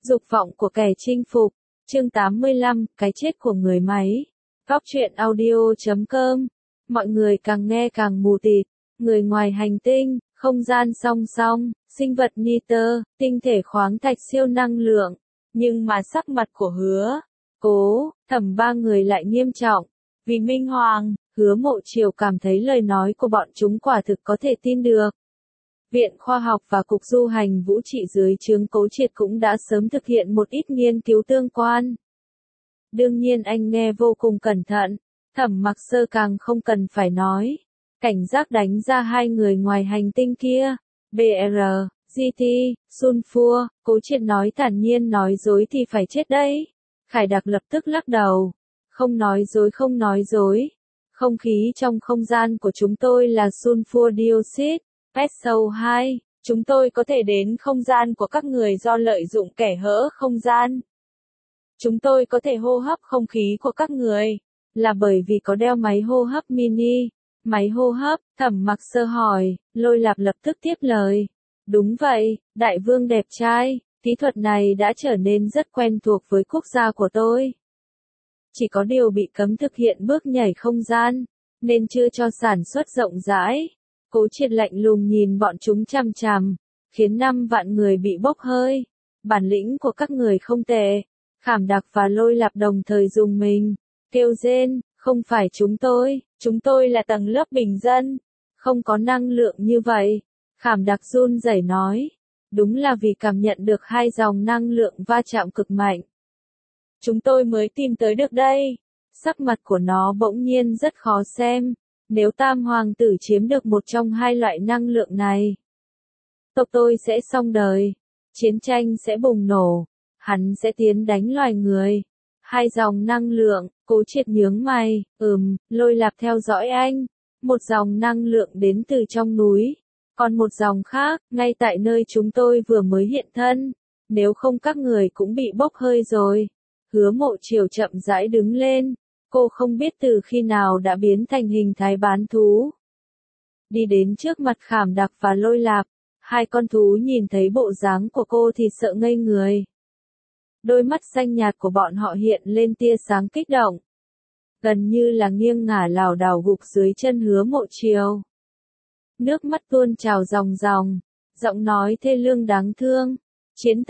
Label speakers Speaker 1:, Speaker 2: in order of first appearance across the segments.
Speaker 1: Dục vọng của kẻ chinh phục. Chương 85, cái chết của người máy. Góc truyện audio.com. Mọi người càng nghe càng mù tịt. Người ngoài hành tinh, không gian song song, sinh vật nitơ, tinh thể khoáng thạch siêu năng lượng. Nhưng mà sắc mặt của Hứa, Cố, Thẩm ba người lại nghiêm trọng. Vì Minh Hoàng, Hứa Mộ Triều cảm thấy lời nói của bọn chúng quả thực có thể tin được. Viện Khoa học và Cục Du hành Vũ trị dưới trướng Cố Triệt cũng đã sớm thực hiện một ít nghiên cứu tương quan. Đương nhiên anh nghe vô cùng cẩn thận, Thẩm Mặc Sơ càng không cần phải nói. Cảnh giác đánh ra hai người ngoài hành tinh kia, BR, GT, Sunfur, Cố Triệt nói thản nhiên nói dối thì phải chết đấy. Khải Đặc lập tức lắc đầu. Không nói dối không nói dối. Không khí trong không gian của chúng tôi là Sulfur dioxide. SO2, chúng tôi có thể đến không gian của các người do lợi dụng kẽ hở không gian. Chúng tôi có thể hô hấp không khí của các người, là bởi vì có đeo máy hô hấp mini. Máy hô hấp, Thẩm Mặc Sơ hỏi, Lôi Lạp lập tức tiếp lời. Đúng vậy, đại vương đẹp trai, kỹ thuật này đã trở nên rất quen thuộc với quốc gia của tôi. Chỉ có điều bị cấm thực hiện bước nhảy không gian, nên chưa cho sản xuất rộng rãi. Cố Triệt lạnh lùng nhìn bọn chúng chằm chằm, khiến 5 vạn người bị bốc hơi. Bản lĩnh của các người không tệ. Khảm Đặc và Lôi Lạp đồng thời dùng mình, kêu rên, không phải chúng tôi là tầng lớp bình dân, không có năng lượng như vậy. Khảm Đặc run rẩy nói, đúng là vì cảm nhận được hai dòng năng lượng va chạm cực mạnh. Chúng tôi mới tìm tới được đây. Sắc mặt của nó bỗng nhiên rất khó xem. Nếu Tam Hoàng tử chiếm được một trong hai loại năng lượng này, tộc tôi sẽ xong đời. Chiến tranh sẽ bùng nổ. Hắn sẽ tiến đánh loài người. Hai dòng năng lượng, Cố Triệt nhướng mày, Lôi Lạp theo dõi anh. Một dòng năng lượng đến từ trong núi. Còn một dòng khác, ngay tại nơi chúng tôi vừa mới hiện thân. Nếu không các người cũng bị bốc hơi rồi. Hứa Mộ Triều chậm rãi đứng lên. Cô không biết từ khi nào đã biến thành hình thái bán thú. Đi đến trước mặt Khảm Đặc và Lôi Lạp. Hai con thú nhìn thấy bộ dáng của cô thì sợ ngây người. Đôi mắt xanh nhạt của bọn họ hiện lên tia sáng kích động. Gần như là nghiêng ngả lảo đảo gục dưới chân Hứa Mộ Triều. Nước mắt tuôn trào ròng ròng. Giọng nói thê lương đáng thương. Chiến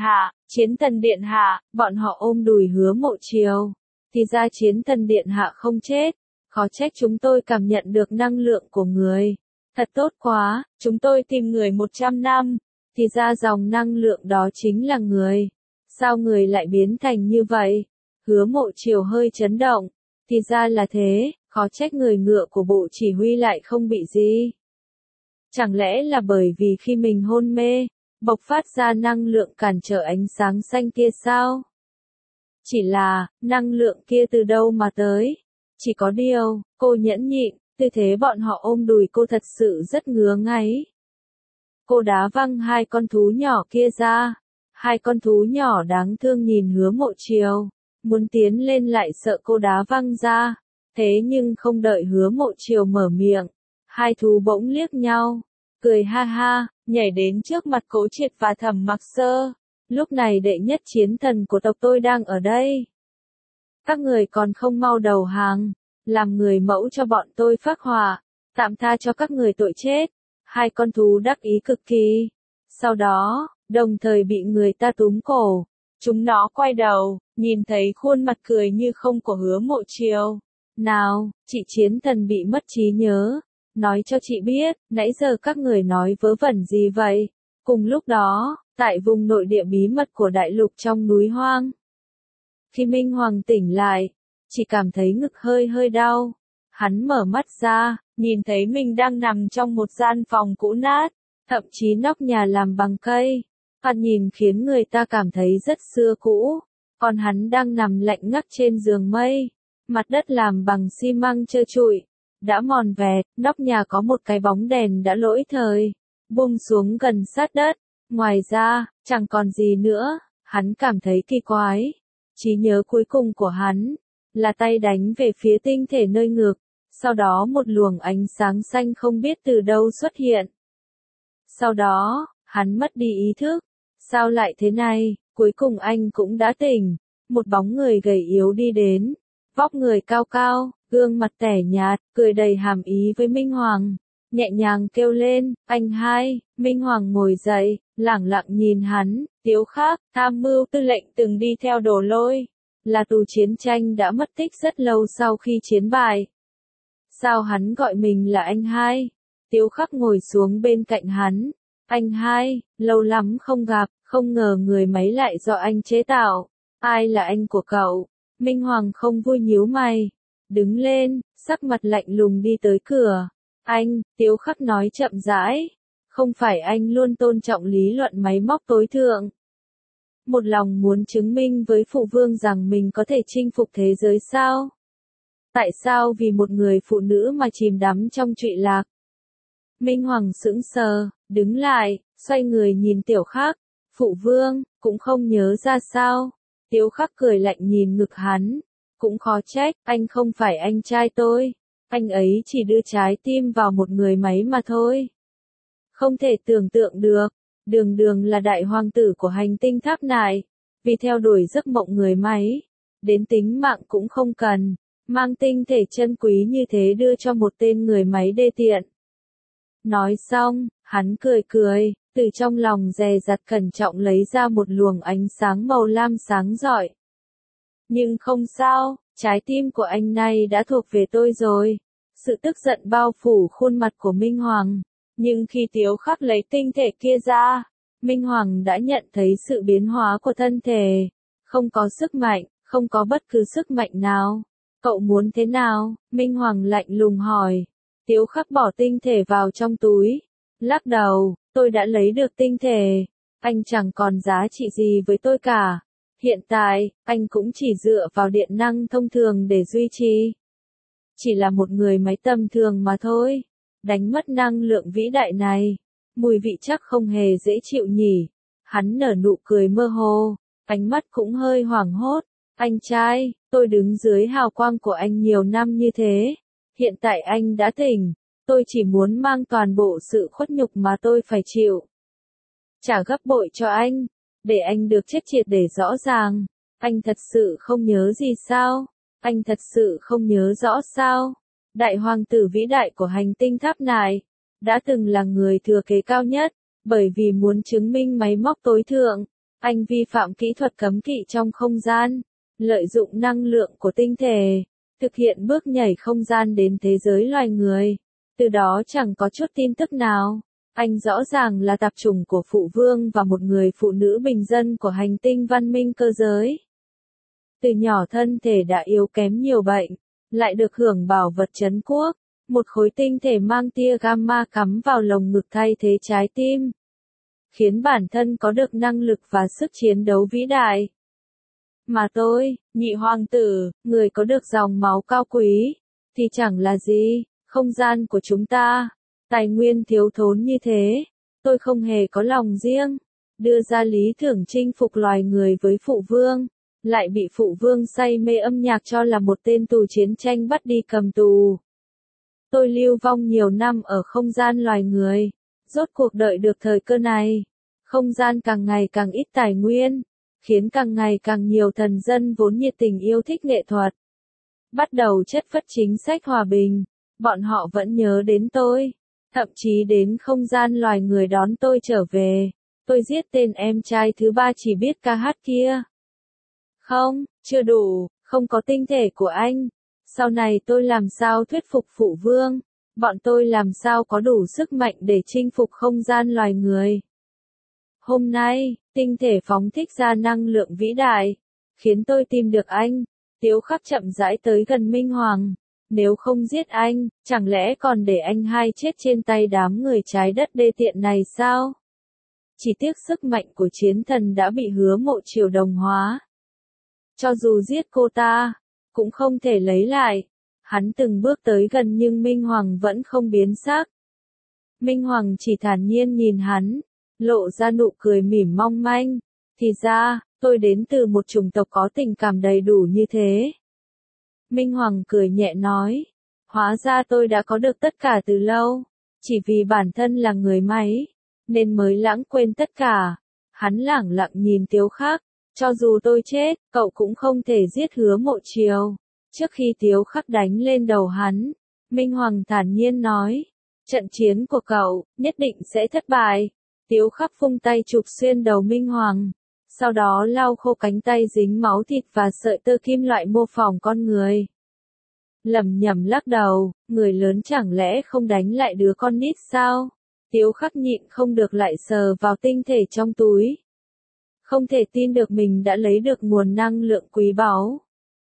Speaker 1: thần điện hạ, bọn họ ôm đùi Hứa Mộ Triều. Thì ra Chiến thần điện hạ không chết. Khó trách chúng tôi cảm nhận được năng lượng của người. Thật tốt quá, chúng tôi tìm người 100 năm. Thì ra dòng năng lượng đó chính là người. Sao người lại biến thành như vậy? Hứa Mộ Triều hơi chấn động. Thì ra là thế, khó trách người ngựa của bộ chỉ huy lại không bị gì. Chẳng lẽ là bởi vì khi mình hôn mê, bộc phát ra năng lượng cản trở ánh sáng xanh kia sao? Chỉ là, năng lượng kia từ đâu mà tới? Chỉ có điều, cô nhẫn nhịn, tư thế bọn họ ôm đùi cô thật sự rất ngứa ngáy. Cô đá văng hai con thú nhỏ kia ra. Hai con thú nhỏ đáng thương nhìn Hứa Mộ Triều, muốn tiến lên lại sợ cô đá văng ra. Thế nhưng không đợi Hứa Mộ Triều mở miệng, hai thú bỗng liếc nhau, cười ha ha, nhảy đến trước mặt Cố Triệt và Thẩm Mặc Sơ. Lúc này đệ nhất chiến thần của tộc tôi đang ở đây. Các người còn không mau đầu hàng, làm người mẫu cho bọn tôi phác họa, tạm tha cho các người tội chết. Hai con thú đắc ý cực kỳ. Sau đó, đồng thời bị người ta túm cổ. Chúng nó quay đầu, nhìn thấy khuôn mặt cười như không của Hứa Mộ Triều. Nào, chị chiến thần bị mất trí nhớ. Nói cho chị biết, nãy giờ các người nói vớ vẩn gì vậy? Cùng lúc đó, tại vùng nội địa bí mật của đại lục trong núi hoang. Khi Minh Hoàng tỉnh lại, chỉ cảm thấy ngực hơi đau. Hắn mở mắt ra, nhìn thấy mình đang nằm trong một gian phòng cũ nát, thậm chí nóc nhà làm bằng cây. Thoạt nhìn khiến người ta cảm thấy rất xưa cũ. Còn hắn đang nằm lạnh ngắt trên giường mây. Mặt đất làm bằng xi măng trơ trụi, đã mòn vẹt, nóc nhà có một cái bóng đèn đã lỗi thời, buông xuống gần sát đất. Ngoài ra, chẳng còn gì nữa. Hắn cảm thấy kỳ quái. Trí nhớ cuối cùng của hắn là tay đánh về phía tinh thể nơi ngực. Sau đó một luồng ánh sáng xanh không biết từ đâu xuất hiện. Sau đó, hắn mất đi ý thức. Sao lại thế này? Cuối cùng anh cũng đã tỉnh, một bóng người gầy yếu đi đến, vóc người cao cao, gương mặt tẻ nhạt, cười đầy hàm ý với Minh Hoàng, nhẹ nhàng kêu lên, anh hai. Minh Hoàng ngồi dậy, lẳng lặng nhìn hắn, Tiếu Khắc, tham mưu tư lệnh từng đi theo Đồ Lôi, là tù chiến tranh đã mất tích rất lâu sau khi chiến bại. Sao hắn gọi mình là anh hai? Tiếu Khắc ngồi xuống bên cạnh hắn, anh hai, lâu lắm không gặp, không ngờ người máy lại do anh chế tạo, ai là anh của cậu? Minh Hoàng không vui nhíu mày, đứng lên, sắc mặt lạnh lùng đi tới cửa. Anh, Tiếu Khắc nói chậm rãi, không phải anh luôn tôn trọng lý luận máy móc tối thượng. Một lòng muốn chứng minh với phụ vương rằng mình có thể chinh phục thế giới sao? Tại sao vì một người phụ nữ mà chìm đắm trong trụy lạc? Minh Hoàng sững sờ, đứng lại, xoay người nhìn Tiểu Khắc, phụ vương, cũng không nhớ ra sao? Tiếu Khắc cười lạnh nhìn ngực hắn, cũng khó trách, anh không phải anh trai tôi, anh ấy chỉ đưa trái tim vào một người máy mà thôi. Không thể tưởng tượng được, Đường Đường là đại hoàng tử của hành tinh Tháp Nại, vì theo đuổi giấc mộng người máy, đến tính mạng cũng không cần, mang tinh thể chân quý như thế đưa cho một tên người máy đê tiện. Nói xong, hắn cười cười, từ trong lòng dè dặt cẩn trọng lấy ra một luồng ánh sáng màu lam sáng rọi. Nhưng không sao, trái tim của anh này đã thuộc về tôi rồi. Sự tức giận bao phủ khuôn mặt của Minh Hoàng. Nhưng khi Tiếu Khắc lấy tinh thể kia ra, Minh Hoàng đã nhận thấy sự biến hóa của thân thể. Không có sức mạnh, không có bất cứ sức mạnh nào. Cậu muốn thế nào? Minh Hoàng lạnh lùng hỏi. Tiếu Khắc bỏ tinh thể vào trong túi. Lắc đầu, tôi đã lấy được tinh thể. Anh chẳng còn giá trị gì với tôi cả. Hiện tại, anh cũng chỉ dựa vào điện năng thông thường để duy trì. Chỉ là một người máy tầm thường mà thôi. Đánh mất năng lượng vĩ đại này. Mùi vị chắc không hề dễ chịu nhỉ. Hắn nở nụ cười mơ hồ. Ánh mắt cũng hơi hoảng hốt. Anh trai, tôi đứng dưới hào quang của anh nhiều năm như thế. Hiện tại anh đã tỉnh. Tôi chỉ muốn mang toàn bộ sự khuất nhục mà tôi phải chịu. Trả gấp bội cho anh. Để anh được chết triệt để rõ ràng. Anh thật sự không nhớ gì sao? Anh thật sự không nhớ rõ sao? Đại hoàng tử vĩ đại của hành tinh Tháp Nại, đã từng là người thừa kế cao nhất, bởi vì muốn chứng minh máy móc tối thượng, anh vi phạm kỹ thuật cấm kỵ trong không gian, lợi dụng năng lượng của tinh thể, thực hiện bước nhảy không gian đến thế giới loài người, từ đó chẳng có chút tin tức nào. Anh rõ ràng là tạp chủng của phụ vương và một người phụ nữ bình dân của hành tinh văn minh cơ giới. Từ nhỏ thân thể đã yếu kém nhiều bệnh, lại được hưởng bảo vật trấn quốc, một khối tinh thể mang tia gamma cắm vào lồng ngực thay thế trái tim, khiến bản thân có được năng lực và sức chiến đấu vĩ đại. Mà tôi, nhị hoàng tử, người có được dòng máu cao quý, thì chẳng là gì, không gian của chúng ta, tài nguyên thiếu thốn như thế, tôi không hề có lòng riêng, đưa ra lý tưởng chinh phục loài người với phụ vương. Lại bị phụ vương say mê âm nhạc cho là một tên tù chiến tranh bắt đi cầm tù. Tôi lưu vong nhiều năm ở không gian loài người, rốt cuộc đợi được thời cơ này. Không gian càng ngày càng ít tài nguyên, khiến càng ngày càng nhiều thần dân vốn nhiệt tình yêu thích nghệ thuật. Bắt đầu chất phất chính sách hòa bình, bọn họ vẫn nhớ đến tôi, thậm chí đến không gian loài người đón tôi trở về. Tôi giết tên em trai thứ ba chỉ biết ca hát kia. Không, chưa đủ, không có tinh thể của anh. Sau này tôi làm sao thuyết phục phụ vương? Bọn tôi làm sao có đủ sức mạnh để chinh phục không gian loài người? Hôm nay, tinh thể phóng thích ra năng lượng vĩ đại, khiến tôi tìm được anh. Tiếu Khắc chậm rãi tới gần Minh Hoàng. Nếu không giết anh, chẳng lẽ còn để anh hai chết trên tay đám người trái đất đê tiện này sao? Chỉ tiếc sức mạnh của chiến thần đã bị Hứa Mộ Triều đồng hóa. Cho dù giết cô ta, cũng không thể lấy lại. Hắn từng bước tới gần nhưng Minh Hoàng vẫn không biến sắc. Minh Hoàng chỉ thản nhiên nhìn hắn, lộ ra nụ cười mỉm mong manh. Thì ra, tôi đến từ một chủng tộc có tình cảm đầy đủ như thế. Minh Hoàng cười nhẹ nói, hóa ra tôi đã có được tất cả từ lâu, chỉ vì bản thân là người máy, nên mới lãng quên tất cả. Hắn lẳng lặng nhìn Tiếu Khắc, Cho dù tôi chết, cậu cũng không thể giết Hứa Mộ Chiều. Trước khi Tiếu Khắc đánh lên đầu hắn, Minh Hoàng thản nhiên nói, trận chiến của cậu, nhất định sẽ thất bại. Tiếu Khắc phung tay chụp xuyên đầu Minh Hoàng, sau đó lau khô cánh tay dính máu thịt và sợi tơ kim loại mô phỏng con người. Lẩm nhẩm lắc đầu, người lớn chẳng lẽ không đánh lại đứa con nít sao? Tiếu Khắc nhịn không được lại sờ vào tinh thể trong túi. Không thể tin được mình đã lấy được nguồn năng lượng quý báu.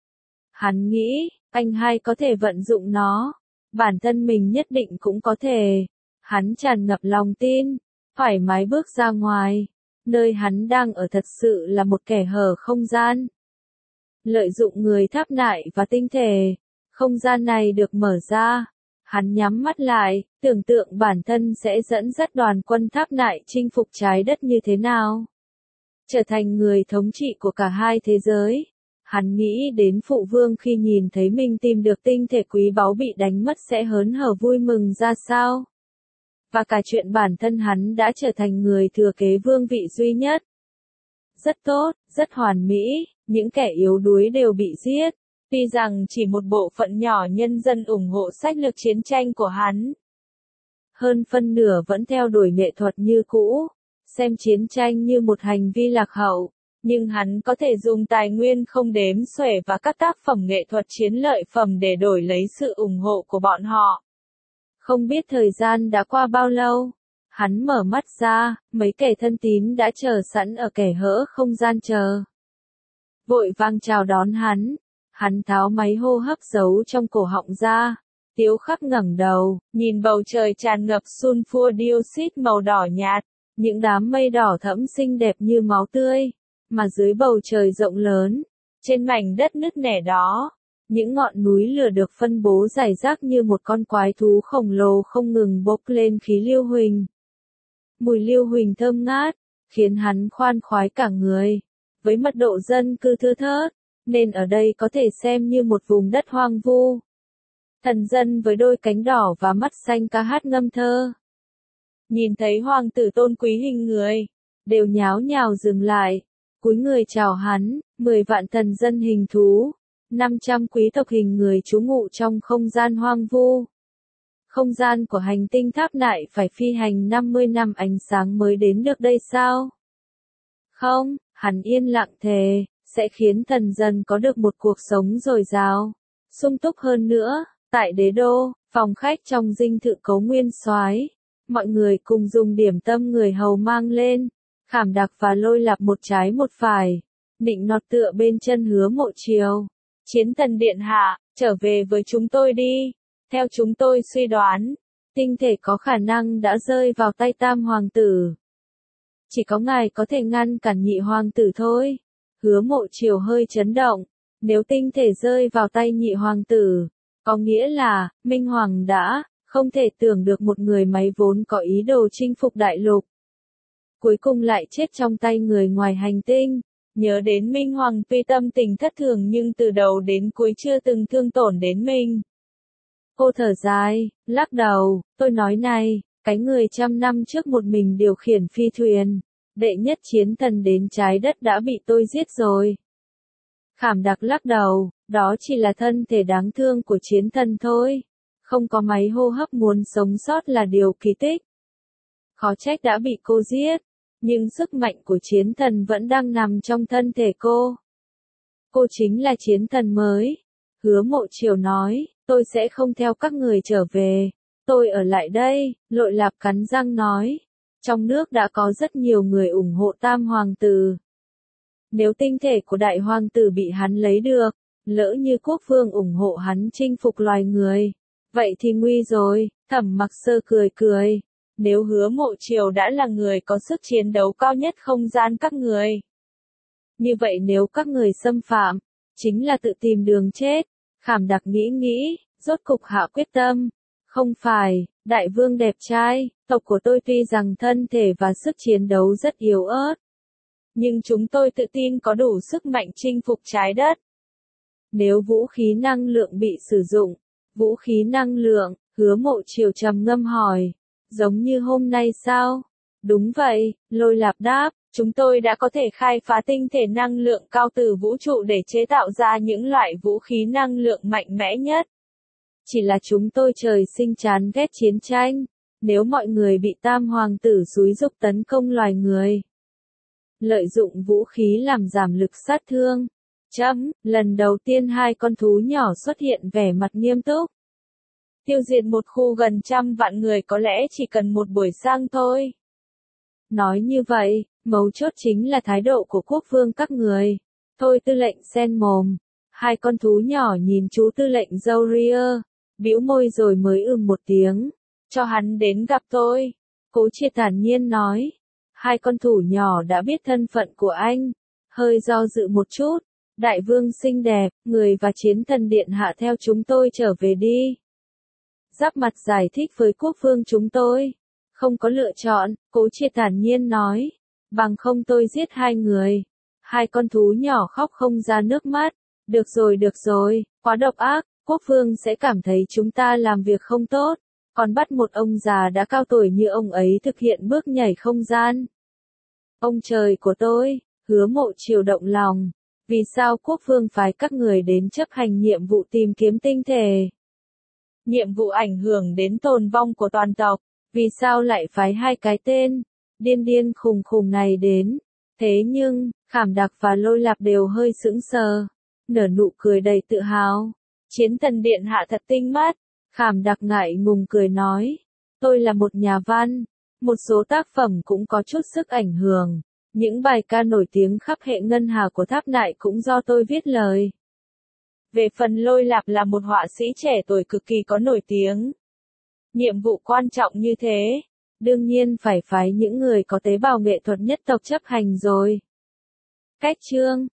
Speaker 1: Hắn nghĩ, anh hai có thể vận dụng nó, bản thân mình nhất định cũng có thể. Hắn tràn ngập lòng tin, thoải mái bước ra ngoài. Nơi hắn đang ở thật sự là một kẻ hở không gian. Lợi dụng người tháp nại và tinh thể, không gian này được mở ra. Hắn nhắm mắt lại, tưởng tượng bản thân sẽ dẫn dắt đoàn quân tháp nại chinh phục trái đất như thế nào. Trở thành người thống trị của cả hai thế giới. Hắn nghĩ đến phụ vương khi nhìn thấy mình tìm được tinh thể quý báu bị đánh mất sẽ hớn hở vui mừng ra sao. Và cả chuyện bản thân hắn đã trở thành người thừa kế vương vị duy nhất. Rất tốt, rất hoàn mỹ, những kẻ yếu đuối đều bị giết. Tuy rằng chỉ một bộ phận nhỏ nhân dân ủng hộ sách lược chiến tranh của hắn. Hơn phân nửa vẫn theo đuổi nghệ thuật như cũ, xem chiến tranh như một hành vi lạc hậu. Nhưng hắn có thể dùng tài nguyên không đếm xuể và các tác phẩm nghệ thuật chiến lợi phẩm để đổi lấy sự ủng hộ của bọn họ. Không biết thời gian đã qua bao lâu, hắn mở mắt ra, mấy kẻ thân tín đã chờ sẵn ở kẻ hở không gian chờ. Vội vàng chào đón hắn tháo máy hô hấp giấu trong cổ họng ra. Tiếu Khắc ngẩng đầu, nhìn bầu trời tràn ngập sulfur dioxide màu đỏ nhạt, những đám mây đỏ thẫm xinh đẹp như máu tươi. Mà dưới bầu trời rộng lớn, trên mảnh đất nứt nẻ đó, những ngọn núi lửa được phân bố rải rác như một con quái thú khổng lồ không ngừng bốc lên khí lưu huỳnh. Mùi lưu huỳnh thơm ngát, khiến hắn khoan khoái cả người. Với mật độ dân cư thưa thớt, nên ở đây có thể xem như một vùng đất hoang vu. Thần dân với đôi cánh đỏ và mắt xanh ca hát ngâm thơ. Nhìn thấy hoàng tử tôn quý hình người, đều nháo nhào dừng lại. Cúi người chào hắn, 10 vạn thần dân hình thú, 500 quý tộc hình người trú ngụ trong không gian hoang vu. Không gian của hành tinh tháp nại phải phi hành 50 năm ánh sáng mới đến được đây sao? Không, hắn yên lặng thề, sẽ khiến thần dân có được một cuộc sống dồi dào, sung túc hơn nữa. Tại đế đô, phòng khách trong dinh thự Cấu Nguyên Soái, mọi người cùng dùng điểm tâm người hầu mang lên. Khảm Đặc và Lôi Lạp một trái một phải, nịnh nọt tựa bên chân Hứa Mộ Chiều. Chiến thần điện hạ, trở về với chúng tôi đi. Theo chúng tôi suy đoán, tinh thể có khả năng đã rơi vào tay Tam Hoàng tử. Chỉ có ngài có thể ngăn cản Nhị Hoàng tử thôi. Hứa Mộ Chiều hơi chấn động. Nếu tinh thể rơi vào tay Nhị Hoàng tử, có nghĩa là, Minh Hoàng đã, không thể tưởng được một người máy vốn có ý đồ chinh phục đại lục. Cuối cùng lại chết trong tay người ngoài hành tinh. Nhớ đến Minh Hoàng tuy tâm tình thất thường nhưng từ đầu đến cuối chưa từng thương tổn đến mình. Cô thở dài, lắc đầu, tôi nói này, cái người 100 năm trước một mình điều khiển phi thuyền, đệ nhất chiến thần đến trái đất đã bị tôi giết rồi. Khảm Đặc lắc đầu, đó chỉ là thân thể đáng thương của chiến thần thôi. Không có máy hô hấp muốn sống sót là điều kỳ tích. Khó trách đã bị cô giết. Nhưng sức mạnh của chiến thần vẫn đang nằm trong thân thể cô. Cô chính là chiến thần mới. Hứa Mộ Chiều nói, tôi sẽ không theo các người trở về. Tôi ở lại đây, Lội Lạp cắn răng nói. Trong nước đã có rất nhiều người ủng hộ Tam Hoàng tử. Nếu tinh thể của Đại Hoàng tử bị hắn lấy được, lỡ như quốc vương ủng hộ hắn chinh phục loài người, vậy thì nguy rồi. Thẩm Mặc Sơ cười cười. Nếu Hứa Mộ Chiều đã là người có sức chiến đấu cao nhất không gian các người, như vậy nếu các người xâm phạm, chính là tự tìm đường chết. Khảm Đặc nghĩ, rốt cục hạ quyết tâm. Không phải, đại vương đẹp trai, tộc của tôi tuy rằng thân thể và sức chiến đấu rất yếu ớt, nhưng chúng tôi tự tin có đủ sức mạnh chinh phục trái đất. Nếu vũ khí năng lượng bị sử dụng, vũ khí năng lượng, Hứa Mộ Chiều trầm ngâm hỏi. Giống như hôm nay sao? Đúng vậy, Lôi Lạp đáp, chúng tôi đã có thể khai phá tinh thể năng lượng cao từ vũ trụ để chế tạo ra những loại vũ khí năng lượng mạnh mẽ nhất. Chỉ là chúng tôi trời sinh chán ghét chiến tranh, nếu mọi người bị Tam Hoàng tử xúi giục tấn công loài người. Lợi dụng vũ khí làm giảm lực sát thương. Lần đầu tiên hai con thú nhỏ xuất hiện vẻ mặt nghiêm túc. Tiêu diệt một khu gần 100 vạn người có lẽ chỉ cần một buổi sáng thôi. Nói như vậy, mấu chốt chính là thái độ của quốc vương các người. Thôi tư lệnh sen mồm. Hai con thú nhỏ nhìn chú tư lệnh Zaurier, bĩu môi rồi mới một tiếng. Cho hắn đến gặp tôi. Cố Triệt thản nhiên nói. Hai con thú nhỏ đã biết thân phận của anh. Hơi do dự một chút. Đại vương xinh đẹp, người và chiến thần điện hạ theo chúng tôi trở về đi. Giáp mặt giải thích với quốc vương chúng tôi. Không có lựa chọn, Cố Triệt thản nhiên nói. Bằng không tôi giết hai người. Hai con thú nhỏ khóc không ra nước mắt. Được rồi, quá độc ác, quốc vương sẽ cảm thấy chúng ta làm việc không tốt. Còn bắt một ông già đã cao tuổi như ông ấy thực hiện bước nhảy không gian. Ông trời của tôi, Hứa Mộ Triều động lòng. Vì sao quốc vương phái các người đến chấp hành nhiệm vụ tìm kiếm tinh thể? Nhiệm vụ ảnh hưởng đến tồn vong của toàn tộc. Vì sao lại phái hai cái tên điên khùng này đến? Thế nhưng, Khảm Đặc và Lôi Lạp đều hơi sững sờ, nở nụ cười đầy tự hào. Chiến thần điện hạ thật tinh mắt. Khảm Đặc ngại ngùng cười nói. Tôi là một nhà văn. Một số tác phẩm cũng có chút sức ảnh hưởng. Những bài ca nổi tiếng khắp hệ ngân hà của Tháp Nại cũng do tôi viết lời. Về phần Lôi Lạp là một họa sĩ trẻ tuổi cực kỳ có nổi tiếng. Nhiệm vụ quan trọng như thế, đương nhiên phải phái những người có tế bào nghệ thuật nhất tộc chấp hành rồi. Cách chương